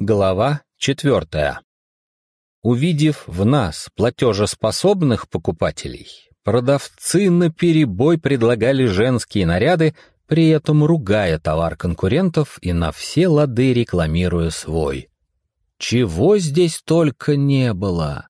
Глава 4. Увидев в нас платежеспособных покупателей, продавцы наперебой предлагали женские наряды, при этом ругая товар конкурентов и на все лады рекламируя свой. Чего здесь только не было!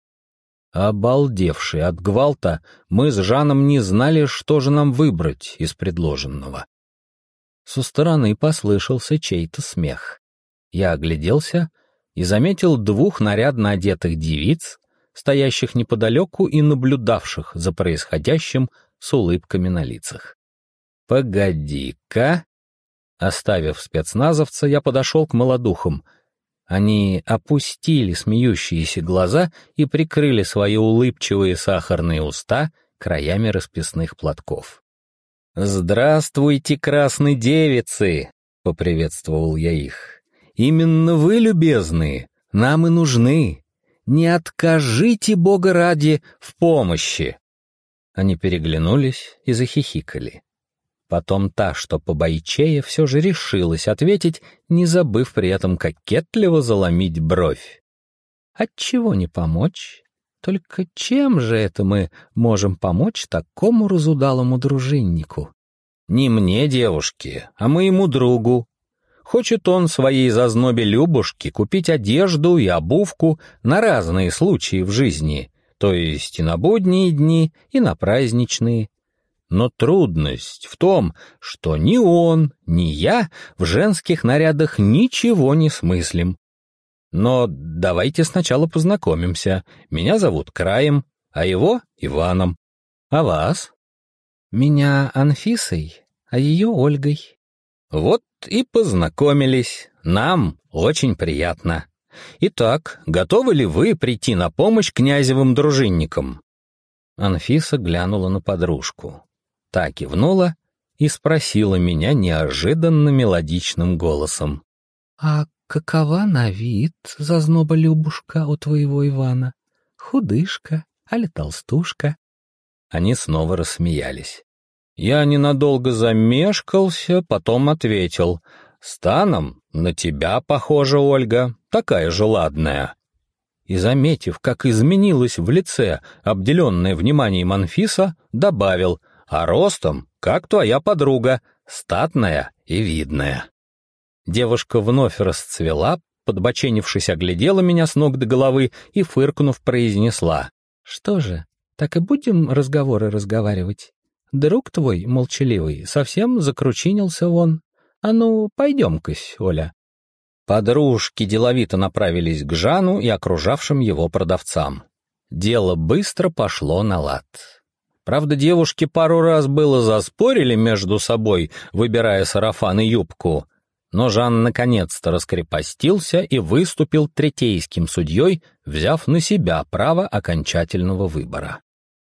Обалдевшие от гвалта, мы с Жаном не знали, что же нам выбрать из предложенного. Со стороны послышался чей-то смех. Я огляделся и заметил двух нарядно одетых девиц, стоящих неподалеку и наблюдавших за происходящим с улыбками на лицах. «Погоди-ка!» Оставив спецназовца, я подошел к молодухам. Они опустили смеющиеся глаза и прикрыли свои улыбчивые сахарные уста краями расписных платков. «Здравствуйте, красные девицы!» — поприветствовал я их. «Именно вы, любезные, нам и нужны. Не откажите, Бога ради, в помощи!» Они переглянулись и захихикали. Потом та, что побойчее, все же решилась ответить, не забыв при этом кокетливо заломить бровь. «Отчего не помочь? Только чем же это мы можем помочь такому разудалому дружиннику?» «Не мне, девушки, а моему другу. Хочет он своей зазнобе Любушке купить одежду и обувку на разные случаи в жизни, то есть и на будние дни, и на праздничные. Но трудность в том, что ни он, ни я в женских нарядах ничего не смыслим. Но давайте сначала познакомимся. Меня зовут Краем, а его — Иваном. А вас?» «Меня Анфисой, а ее Ольгой». «Вот и познакомились. Нам очень приятно. Итак, готовы ли вы прийти на помощь князевым дружинникам?» Анфиса глянула на подружку. Та кивнула и спросила меня неожиданно мелодичным голосом. «А какова на вид зазноба Любушка у твоего Ивана? Худышка, али толстушка?» Они снова рассмеялись. Я ненадолго замешкался, потом ответил: «Станом на тебя похожа, Ольга, такая же ладная». И, заметив, как изменилась в лице обделенная вниманием Анфиса, добавил: «А ростом, как твоя подруга, статная и видная». Девушка вновь расцвела, подбоченившись, оглядела меня с ног до головы и, фыркнув, произнесла: «Что же, так и будем разговаривать? Друг твой, молчаливый, совсем закручинился вон. А ну, пойдем-кась, Оля». Подружки деловито направились к Жану и окружавшим его продавцам. Дело быстро пошло на лад. Правда, девушки пару раз было заспорили между собой, выбирая сарафан и юбку, но Жан наконец-то раскрепостился и выступил третейским судьей, взяв на себя право окончательного выбора.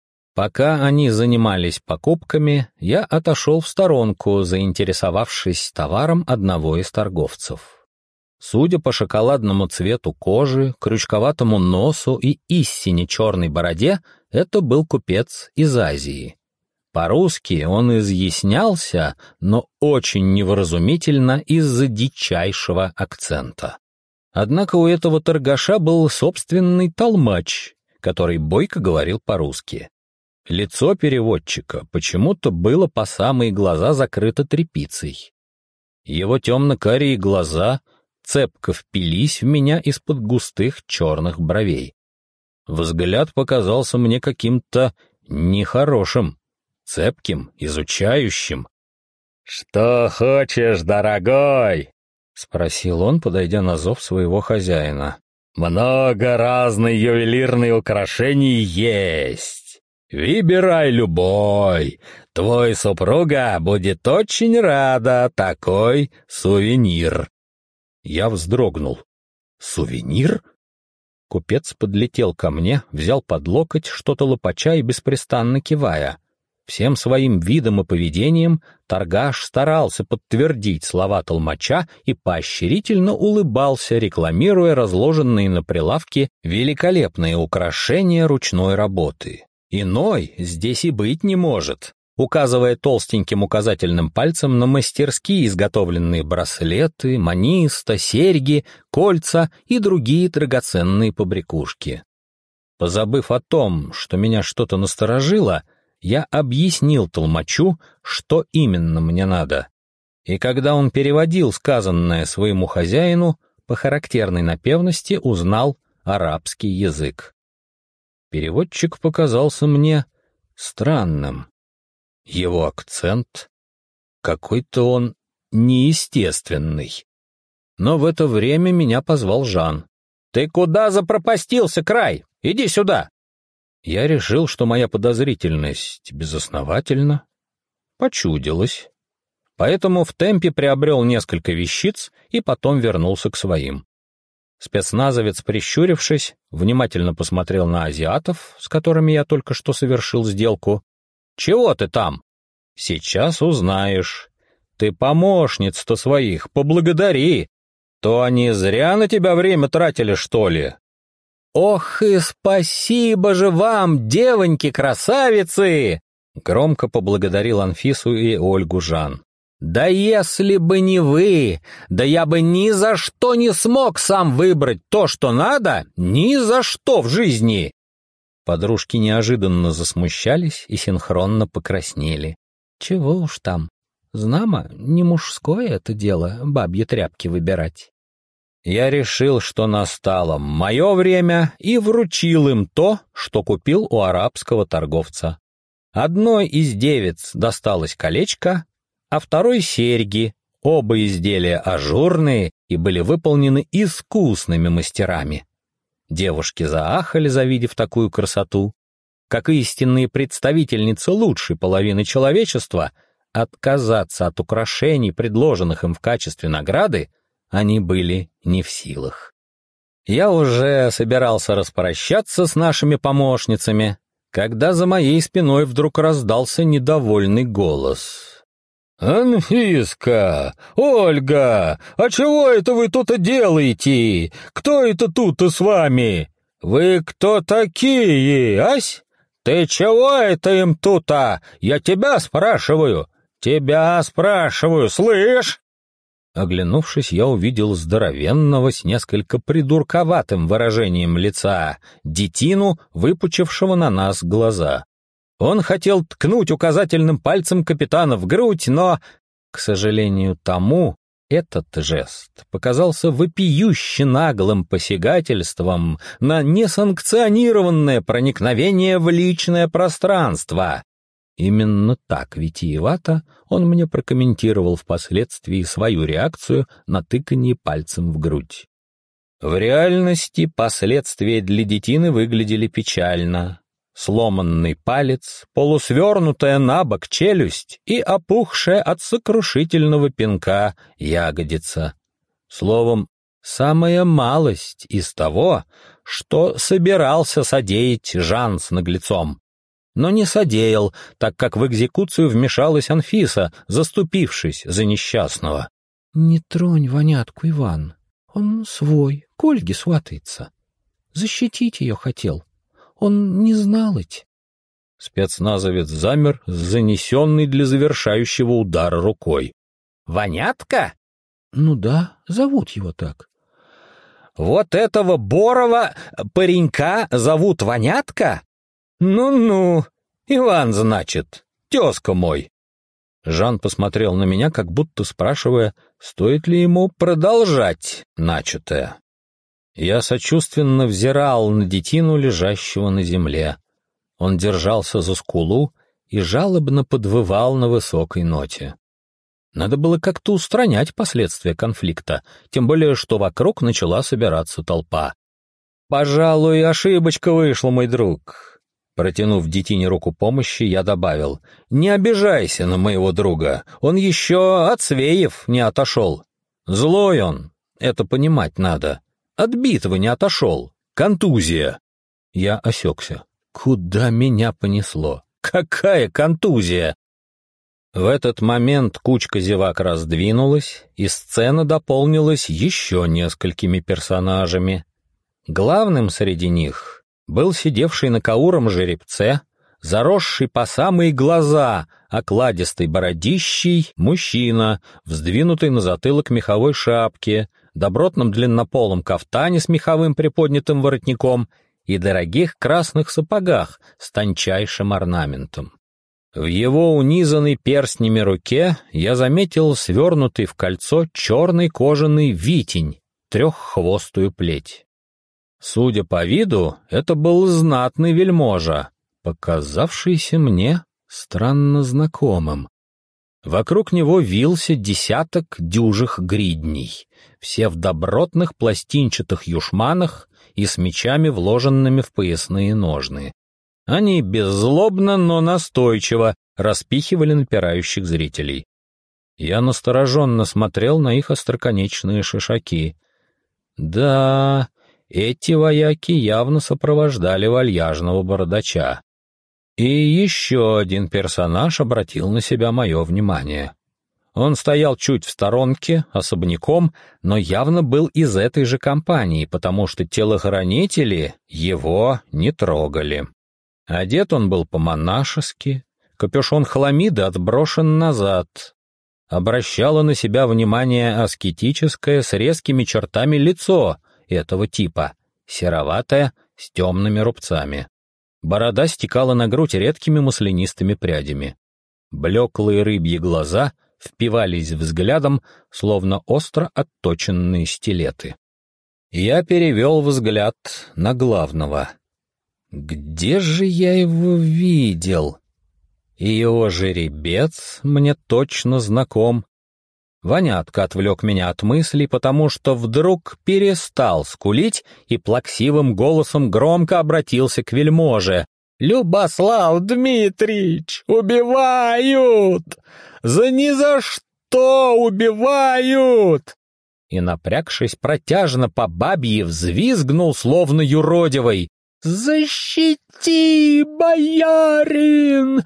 Пока они занимались покупками, я отошел в сторонку, заинтересовавшись товаром одного из торговцев. Судя по шоколадному цвету кожи, крючковатому носу и истине черной бороде, это был купец из Азии. По-русски он изъяснялся, но очень невразумительно из-за дичайшего акцента. Однако у этого торгаша был собственный толмач, который бойко говорил по-русски. Лицо переводчика почему-то было по самые глаза закрыто тряпицей. Его темно-карие глаза цепко впились в меня из-под густых черных бровей. Взгляд показался мне каким-то нехорошим, цепким, изучающим. «Что хочешь, дорогой?» — спросил он, подойдя на зов своего хозяина. «Много разных ювелирных украшений есть. Выбирай любой. Твой супруга будет очень рада такой сувенир». Я вздрогнул. «Сувенир?» Купец подлетел ко мне, взял под локоть, что-то лопача и беспрестанно кивая. Всем своим видом и поведением торгаш старался подтвердить слова толмача и поощрительно улыбался, рекламируя разложенные на прилавке великолепные украшения ручной работы. Иной здесь и быть не может. указывая толстеньким указательным пальцем на мастерски изготовленные браслеты, маниста, серьги, кольца и другие драгоценные побрякушки. Позабыв о том, что меня что-то насторожило, я объяснил толмачу, что именно мне надо. И когда он переводил сказанное своему хозяину, по характерной напевности узнал арабский язык. Переводчик показался мне странным. Его акцент, какой-то он неестественный. Но в это время меня позвал Жан. «Ты куда запропастился, Край? Иди сюда!» Я решил, что моя подозрительность безосновательна, почудилась. Поэтому в темпе приобрел несколько вещиц и потом вернулся к своим. Спецназовец, прищурившись, внимательно посмотрел на азиатов, с которыми я только что совершил сделку. «Чего ты там?» «Сейчас узнаешь. Ты помощниц-то своих поблагодари. То они зря на тебя время тратили, что ли?» «Ох и спасибо же вам, девоньки-красавицы!» Громко поблагодарил Анфису и Ольгу Жан. «Да если бы не вы, да я бы ни за что не смог сам выбрать то, что надо, ни за что в жизни!» Подружки неожиданно засмущались и синхронно покраснели. «Чего уж там, знамо, не мужское это дело бабьи тряпки выбирать». Я решил, что настало мое время, и вручил им то, что купил у арабского торговца. Одной из девиц досталось колечко, а второй — серьги. Оба изделия ажурные и были выполнены искусными мастерами. Девушки заахали, завидев такую красоту. Как истинные представительницы лучшей половины человечества, отказаться от украшений, предложенных им в качестве награды, они были не в силах. Я уже собирался распрощаться с нашими помощницами, когда за моей спиной вдруг раздался недовольный голос. «Анфиска! Ольга! А чего это вы тут делаете? Кто это тут с вами? Вы кто такие, ась? Ты чего это им тут-то? Я тебя спрашиваю! Тебя спрашиваю, слышь?» Оглянувшись, я увидел здоровенного с несколько придурковатым выражением лица детину, выпучившего на нас глаза. Он хотел ткнуть указательным пальцем капитана в грудь, но, к сожалению, тому этот жест показался вопиюще наглым посягательством на несанкционированное проникновение в личное пространство. Именно так витиевато он мне прокомментировал впоследствии свою реакцию на тыканье пальцем в грудь. В реальности последствия для детины выглядели печально. Сломанный палец, полусвернутая набок челюсть и опухшая от сокрушительного пинка ягодица. Словом, самая малость из того, что собирался содеять Жан с наглецом. Но не содеял, так как в экзекуцию вмешалась Анфиса, заступившись за несчастного. «Не тронь вонятку, Иван. Он свой, к Ольге сватается. Защитить ее хотел. Он не знал ведь». Спецназовец замер с занесенной для завершающего удара рукой. «Вонятка?» «Ну да, зовут его так». «Вот этого Борова паренька зовут Вонятка? Ну-ну, Иван, значит, тезка мой». Жан посмотрел на меня, как будто спрашивая, стоит ли ему продолжать начатое. Я сочувственно взирал на детину, лежащего на земле. Он держался за скулу и жалобно подвывал на высокой ноте. Надо было как-то устранять последствия конфликта, тем более, что вокруг начала собираться толпа. «Пожалуй, ошибочка вышла, мой друг». Протянув детине руку помощи, я добавил: «Не обижайся на моего друга, он еще от свеев не отошел. Злой он, это понимать надо. От битвы не отошел. Контузия». Я осекся. Куда меня понесло? Какая контузия? В этот момент кучка зевак раздвинулась, и сцена дополнилась еще несколькими персонажами. Главным среди них был сидевший на кауром жеребце, заросший по самые глаза, окладистой бородищей мужчина, вздвинутый на затылок меховой шапке, добротном длиннополом кафтане с меховым приподнятым воротником и дорогих красных сапогах с тончайшим орнаментом. В его унизанной перстнями руке я заметил свернутый в кольцо черный кожаный витень, треххвостую плеть. Судя по виду, это был знатный вельможа, показавшийся мне странно знакомым. Вокруг него вился десяток дюжих гридней, все в добротных пластинчатых юшманах и с мечами, вложенными в поясные ножны. Они беззлобно, но настойчиво распихивали напирающих зрителей. Я настороженно смотрел на их остроконечные шишаки. Да, эти вояки явно сопровождали вальяжного бородача. И еще один персонаж обратил на себя мое внимание. Он стоял чуть в сторонке, особняком, но явно был из этой же компании, потому что телохранители его не трогали. Одет он был по-монашески, капюшон хламиды отброшен назад. Обращало на себя внимание аскетическое с резкими чертами лицо этого типа, сероватое, с темными рубцами. Борода стекала на грудь редкими маслянистыми прядями. Блеклые рыбьи глаза впивались взглядом, словно остро отточенные стилеты. Я перевел взгляд на главного. Где же я его видел? И его жеребец мне точно знаком. Ванятка отвлек меня от мыслей, потому что вдруг перестал скулить и плаксивым голосом громко обратился к вельможе. «Любослав Дмитрич, убивают! За ни за что убивают!» И, напрягшись, протяжно по бабье взвизгнул, словно юродивый. «Защити, боярин!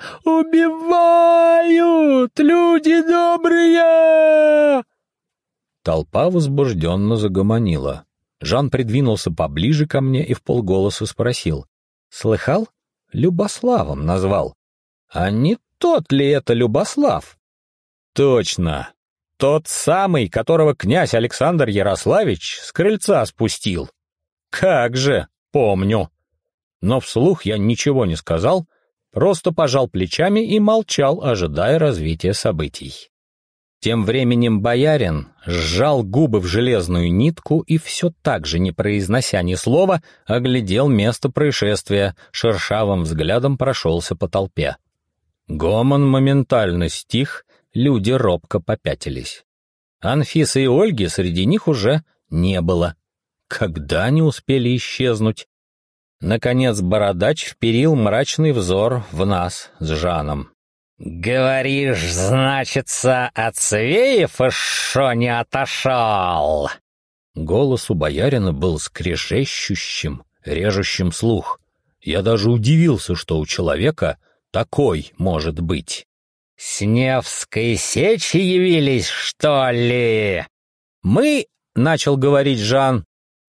Убивают! Люди добрые!» Толпа возбужденно загомонила. Жан придвинулся поближе ко мне и вполголоса спросил. «Слыхал? Любославом назвал. А не тот ли это Любослав?» «Точно! Тот самый, которого князь Александр Ярославич с крыльца спустил. Как же, помню!» Но вслух я ничего не сказал, просто пожал плечами и молчал, ожидая развития событий. Тем временем боярин сжал губы в железную нитку и все так же, не произнося ни слова, оглядел место происшествия, шершавым взглядом прошелся по толпе. Гомон моментально стих, люди робко попятились. Анфисы и Ольги среди них уже не было. Когда они успели исчезнуть? Наконец бородач вперил мрачный взор в нас с Жаном. «Говоришь, значится, от Свеев шо не отошел?» Голос у боярина был скрежещущим, режущим слух. Я даже удивился, что у человека такой может быть. «С Невской сечи явились, что ли?» «Мы...» — начал говорить Жан.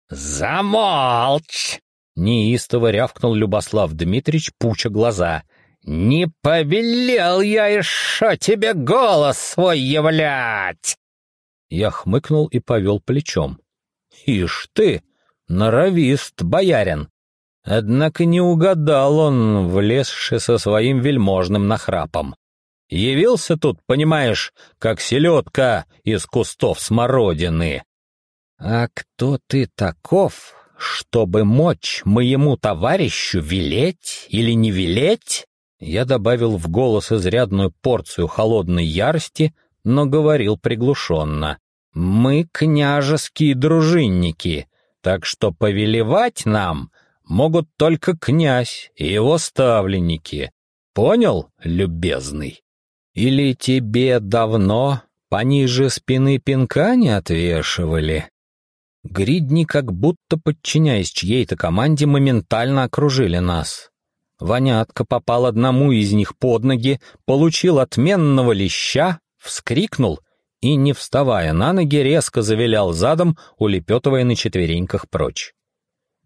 «Замолчь!» — неистово рявкнул Любослав Дмитрич, пуча глаза. «Не повелел я еще тебе голос свой являть!» Я хмыкнул и повел плечом. «Ишь ты, норовист, боярин!» Однако не угадал он, влезший со своим вельможным нахрапом. Явился тут, понимаешь, как селедка из кустов смородины. «А кто ты таков, чтобы мочь моему товарищу велеть или не велеть?» Я добавил в голос изрядную порцию холодной ярости, но говорил приглушенно. «Мы княжеские дружинники, так что повелевать нам могут только князь и его ставленники. Понял, любезный? Или тебе давно пониже спины пинка не отвешивали?» Гридни, как будто подчиняясь чьей-то команде, моментально окружили нас. Ванятка попал одному из них под ноги, получил отменного леща, вскрикнул и, не вставая на ноги, резко завилял задом, улепетывая на четвереньках прочь.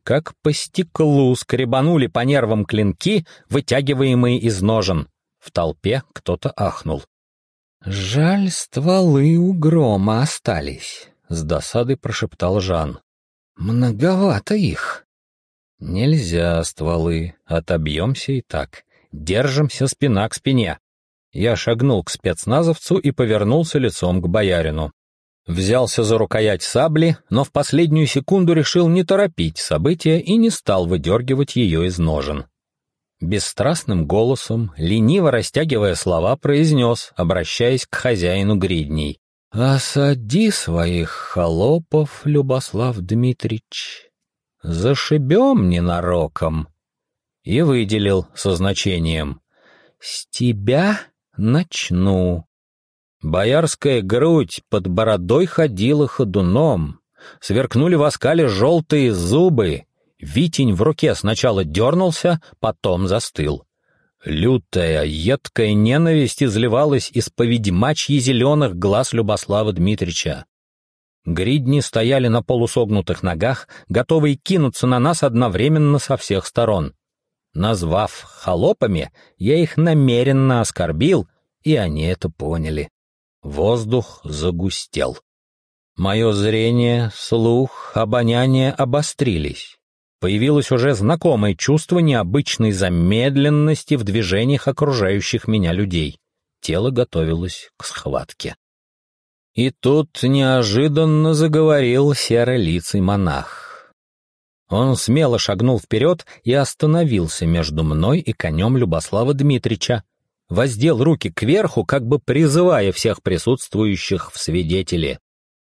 как по стеклу скребанули по нервам клинки, вытягиваемые из ножен. В толпе кто-то ахнул. «Жаль, стволы у Грома остались», — с досадой прошептал Жан. «Многовато их». «Нельзя стволы, отобьемся и так. Держимся спина к спине». Я шагнул к спецназовцу и повернулся лицом к боярину. Взялся за рукоять сабли, но в последнюю секунду решил не торопить события и не стал выдергивать ее из ножен. Бесстрастным голосом, лениво растягивая слова, произнес, обращаясь к хозяину гридней: «Осади своих холопов, Любослав Дмитрич, зашибем ненароком». И выделил со значением: «С тебя начну». Боярская грудь под бородой ходила ходуном, сверкнули в оскале желтые зубы, витень в руке сначала дернулся, потом застыл. Лютая, едкая ненависть изливалась из-по ведьмачьи зеленых глаз Любослава Дмитрича. Гридни стояли на полусогнутых ногах, готовые кинуться на нас одновременно со всех сторон. Назвав холопами, я их намеренно оскорбил, и они это поняли. Воздух загустел. Мое зрение, слух, обоняние обострились. Появилось уже знакомое чувство необычной замедленности в движениях окружающих меня людей. Тело готовилось к схватке. И тут неожиданно заговорил серолицый монах. Он смело шагнул вперед и остановился между мной и конем Любослава Дмитрича. Воздел руки кверху, как бы призывая всех присутствующих в свидетели.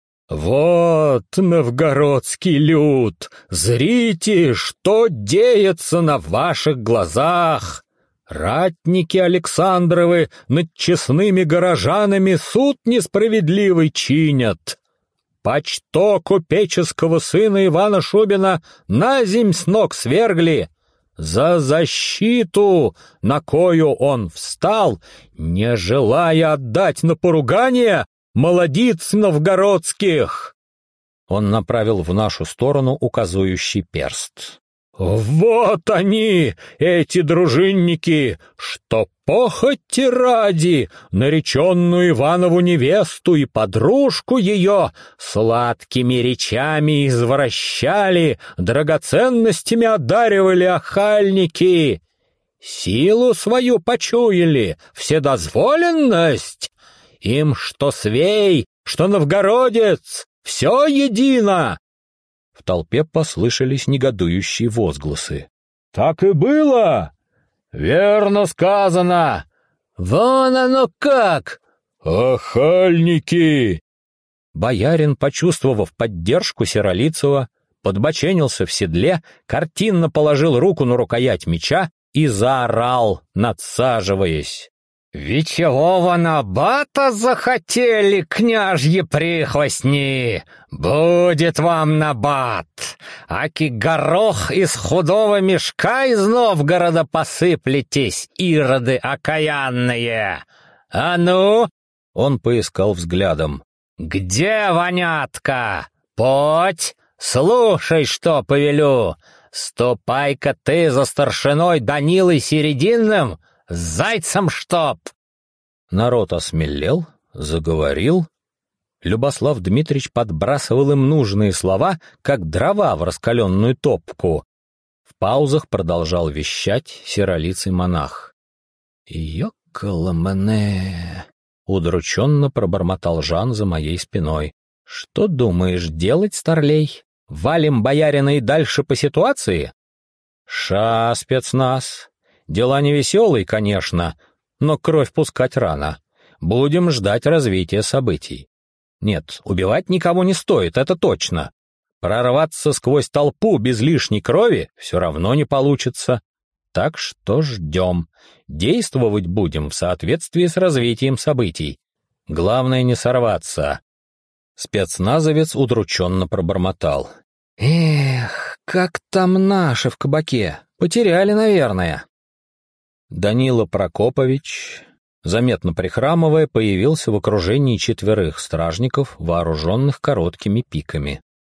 «Вот, новгородский люд, зрите, что деется на ваших глазах! Ратники Александровы над честными горожанами суд несправедливый чинят. Почто купеческого сына Ивана Шубина наземь с ног свергли. За защиту, на кою он встал, не желая отдать на поругание молодиц новгородских». Он направил в нашу сторону указующий перст. «Вот они, эти дружинники, что похоти ради нареченную Иванову невесту и подружку ее сладкими речами извращали, драгоценностями одаривали охальники. Силу свою почуяли, вседозволенность. Им что свей, что новгородец, все едино». В толпе послышались негодующие возгласы. «Так и было! Верно сказано! Вон оно как! Охальники!» Боярин, почувствовав поддержку Серолицева, подбоченился в седле, картинно положил руку на рукоять меча и заорал, надсаживаясь: «Вечевого набата захотели, княжьи прихвостни! Будет вам набат! Аки горох из худого мешка из Новгорода посыплетесь, ироды окаянные! А ну!» — он поискал взглядом. «Где вонятка? Подь, слушай, что повелю! Ступай-ка ты за старшиной Данилой Серединным, зайцем чтоб!» Народ осмелел, заговорил. Любослав Дмитрич подбрасывал им нужные слова, как дрова в раскаленную топку. В паузах продолжал вещать серолицый монах. «Ёкаламане!» — удрученно пробормотал Жан за моей спиной. «Что думаешь делать, старлей? Валим боярина и дальше по ситуации?» «Ша, спецназ! Дела невеселые, конечно, но кровь пускать рано. Будем ждать развития событий. Нет, убивать никого не стоит, это точно. Прорваться сквозь толпу без лишней крови все равно не получится. Так что ждем. Действовать будем в соответствии с развитием событий. Главное не сорваться». Спецназовец удрученно пробормотал: «Эх, как там наши в кабаке? Потеряли, наверное». Данила Прокопович, заметно прихрамывая, появился в окружении 4 стражников, вооруженных короткими пиками.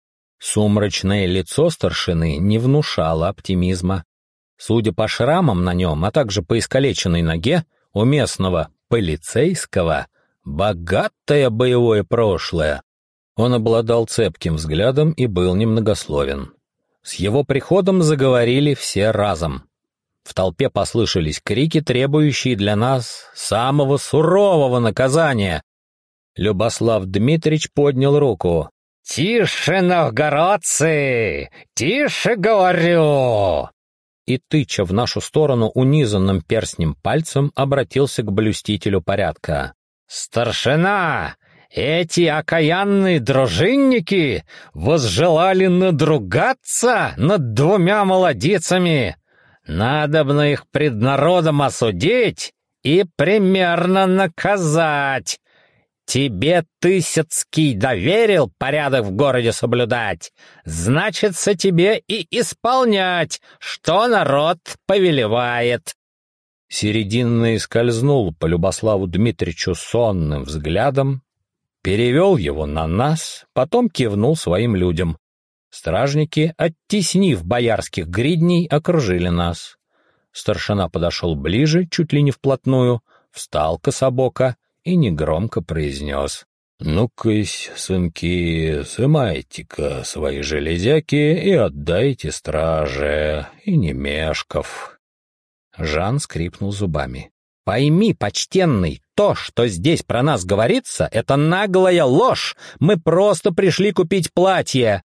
Сумрачное лицо старшины не внушало оптимизма. Судя по шрамам на нем, а также по искалеченной ноге, у местного полицейского богатое боевое прошлое. Он обладал цепким взглядом и был немногословен. С его приходом заговорили все разом. В толпе послышались крики, требующие для нас самого сурового наказания. Любослав Дмитрич поднял руку. «Тише, новгородцы! Тише, говорю!» И, тыча в нашу сторону унизанным перстнем пальцем, обратился к блюстителю порядка. «Старшина! Эти окаянные дружинники возжелали надругаться над двумя молодицами. Надобно их пред народом осудить и примерно наказать. Тебе Тысяцкий доверил порядок в городе соблюдать, значится тебе и исполнять, что народ повелевает». Серединный скользнул по Любославу Дмитричу сонным взглядом, перевел его на нас, потом кивнул своим людям. Стражники, оттеснив боярских гридней, окружили нас. Старшина подошел ближе, чуть ли не вплотную, встал кособоко и негромко произнес: «Ну-кась, сынки, сымайте-ка свои железяки и отдайте страже, и не мешков». Жан скрипнул зубами. «Пойми, почтенный, то, что здесь про нас говорится, это наглая ложь. Мы просто пришли купить платье».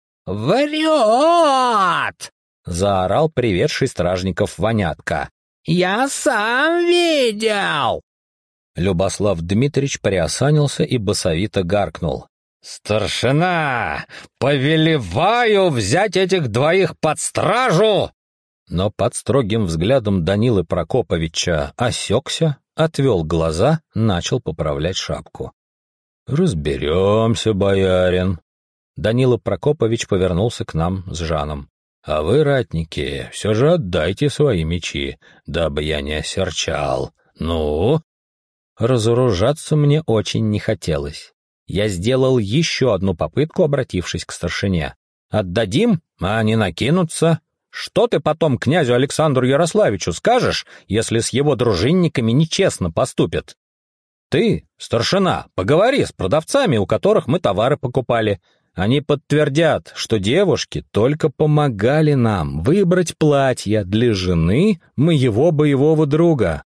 «Врет!» — заорал приведший стражников Вонятка. «Я сам видел!» Любослав Дмитрич приосанился и басовито гаркнул: «Старшина, повелеваю взять этих двоих под стражу!» Но под строгим взглядом Данилы Прокоповича осекся, отвел глаза, начал поправлять шапку. «Разберемся, боярин». Данила Прокопович повернулся к нам с Жаном. «А вы, ратники, все же отдайте свои мечи, дабы я не осерчал. Ну?» Разоружаться мне очень не хотелось. Я сделал еще одну попытку, обратившись к старшине. «Отдадим, а они накинутся. Что ты потом князю Александру Ярославичу скажешь, если с его дружинниками нечестно поступят? Ты, старшина, поговори с продавцами, у которых мы товары покупали. Они подтвердят, что девушки только помогали нам выбрать платье для жены моего боевого друга».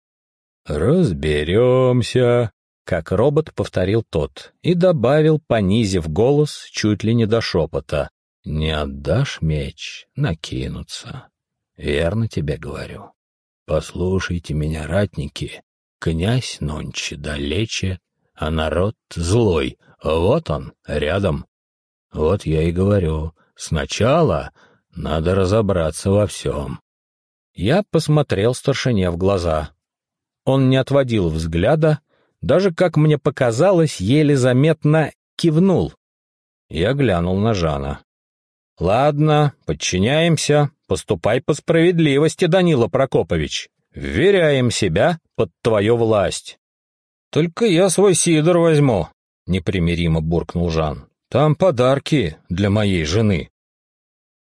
«Разберемся», — как робот повторил тот и добавил, понизив голос чуть ли не до шепота: «Не отдашь меч, накинутся. Верно тебе говорю. Послушайте меня, ратники, князь нонче далече, а народ злой, вот он, рядом. Вот я и говорю, сначала надо разобраться во всем». Я посмотрел старшине в глаза. Он не отводил взгляда, даже, как мне показалось, еле заметно кивнул. Я глянул на Жана. «Ладно, подчиняемся, поступай по справедливости, Данила Прокопович. Вверяем себя под твою власть». «Только я свой сидор возьму», — непримиримо буркнул Жан. «Там подарки для моей жены».